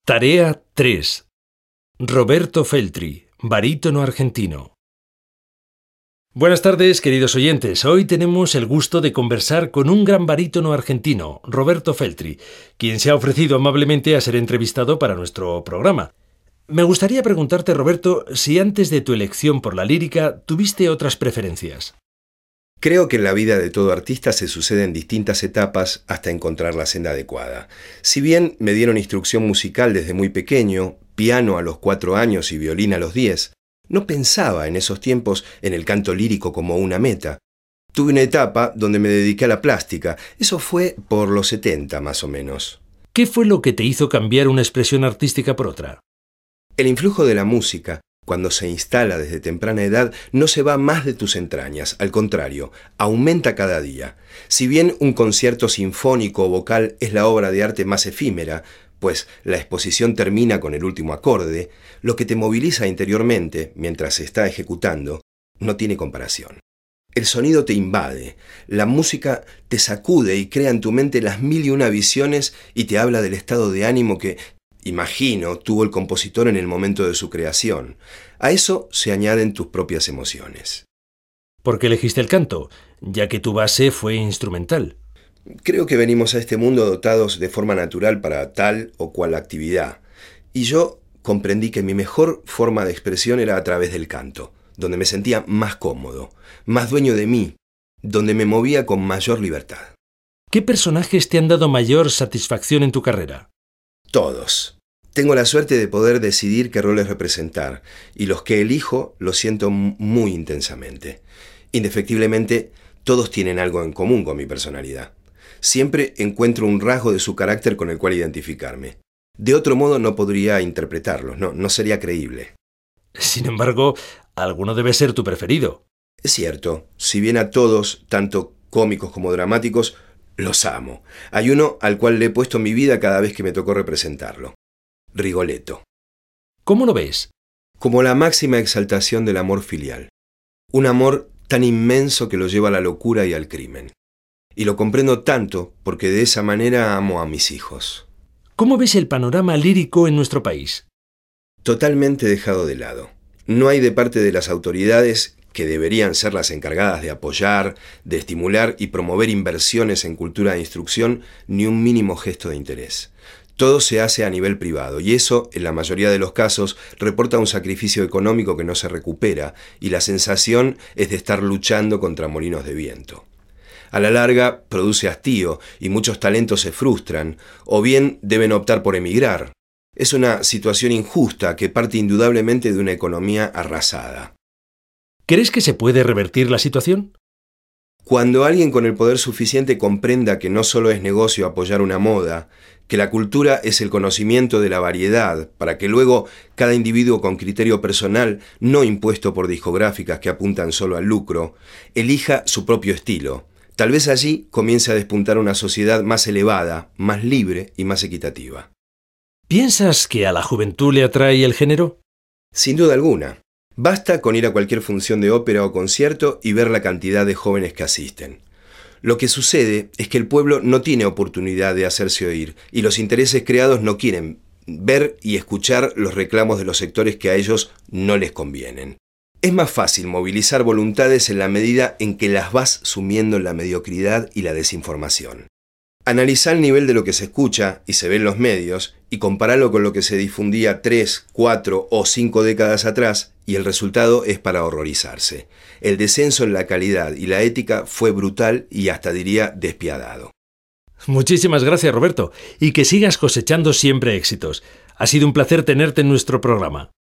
Tarea 3. Roberto Feltri, barítono argentino. Buenas tardes, queridos oyentes. Hoy tenemos el gusto de conversar con un gran barítono argentino, Roberto Feltri, quien se ha ofrecido amablemente a ser entrevistado para nuestro programa. Me gustaría preguntarte, Roberto, si antes de tu elección por la lírica tuviste otras preferencias. Creo que en la vida de todo artista se suceden distintas etapas hasta encontrar la senda adecuada. Si bien me dieron instrucción musical desde muy pequeño, piano a los 4 años y violín a los 10, no pensaba en esos tiempos en el canto lírico como una meta. Tuve una etapa donde me dediqué a la plástica. Eso fue por los 70 más o menos. ¿Qué fue lo que te hizo cambiar una expresión artística por otra? El influjo de la música, cuando se instala desde temprana edad, no se va más de tus entrañas, al contrario, aumenta cada día. Si bien un concierto sinfónico o vocal es la obra de arte más efímera, pues la exposición termina con el último acorde, lo que te moviliza interiormente mientras se está ejecutando no tiene comparación. El sonido te invade, la música te sacude y crea en tu mente las 1001 visiones y te habla del estado de ánimo que, imagino, tuvo el compositor en el momento de su creación. A eso se añaden tus propias emociones. ¿Por qué elegiste el canto, ya que tu base fue instrumental? Creo que venimos a este mundo dotados de forma natural para tal o cual actividad. Y yo comprendí que mi mejor forma de expresión era a través del canto, donde me sentía más cómodo, más dueño de mí, donde me movía con mayor libertad. ¿Qué personajes te han dado mayor satisfacción en tu carrera? Todos. Tengo la suerte de poder decidir qué roles representar, y los que elijo los siento muy intensamente. Indefectiblemente, todos tienen algo en común con mi personalidad. Siempre encuentro un rasgo de su carácter con el cual identificarme. De otro modo no podría interpretarlos, no sería creíble. Sin embargo, alguno debe ser tu preferido. Es cierto, si bien a todos, tanto cómicos como dramáticos, los amo. Hay uno al cual le he puesto mi vida cada vez que me tocó representarlo. Rigoletto. ¿Cómo lo ves? Como la máxima exaltación del amor filial. Un amor tan inmenso que lo lleva a la locura y al crimen. Y lo comprendo tanto porque de esa manera amo a mis hijos. ¿Cómo ves el panorama lírico en nuestro país? Totalmente dejado de lado. No hay de parte de las autoridades, que deberían ser las encargadas de apoyar, de estimular y promover inversiones en cultura de instrucción, ni un mínimo gesto de interés. Todo se hace a nivel privado y eso, en la mayoría de los casos, reporta un sacrificio económico que no se recupera y la sensación es de estar luchando contra molinos de viento. A la larga, produce hastío y muchos talentos se frustran o bien deben optar por emigrar. Es una situación injusta que parte indudablemente de una economía arrasada. ¿Crees que se puede revertir la situación? Cuando alguien con el poder suficiente comprenda que no solo es negocio apoyar una moda, que la cultura es el conocimiento de la variedad, para que luego cada individuo con criterio personal, no impuesto por discográficas que apuntan solo al lucro, elija su propio estilo, tal vez allí comience a despuntar una sociedad más elevada, más libre y más equitativa. ¿Piensas que a la juventud le atrae el género? Sin duda alguna. Basta con ir a cualquier función de ópera o concierto y ver la cantidad de jóvenes que asisten. Lo que sucede es que el pueblo no tiene oportunidad de hacerse oír y los intereses creados no quieren ver y escuchar los reclamos de los sectores que a ellos no les convienen. Es más fácil movilizar voluntades en la medida en que las vas sumiendo en la mediocridad y la desinformación. Analizá el nivel de lo que se escucha y se ve en los medios y comparalo con lo que se difundía 3, 4 o 5 décadas atrás y el resultado es para horrorizarse. El descenso en la calidad y la ética fue brutal y hasta diría despiadado. Muchísimas gracias, Roberto, y que sigas cosechando siempre éxitos. Ha sido un placer tenerte en nuestro programa.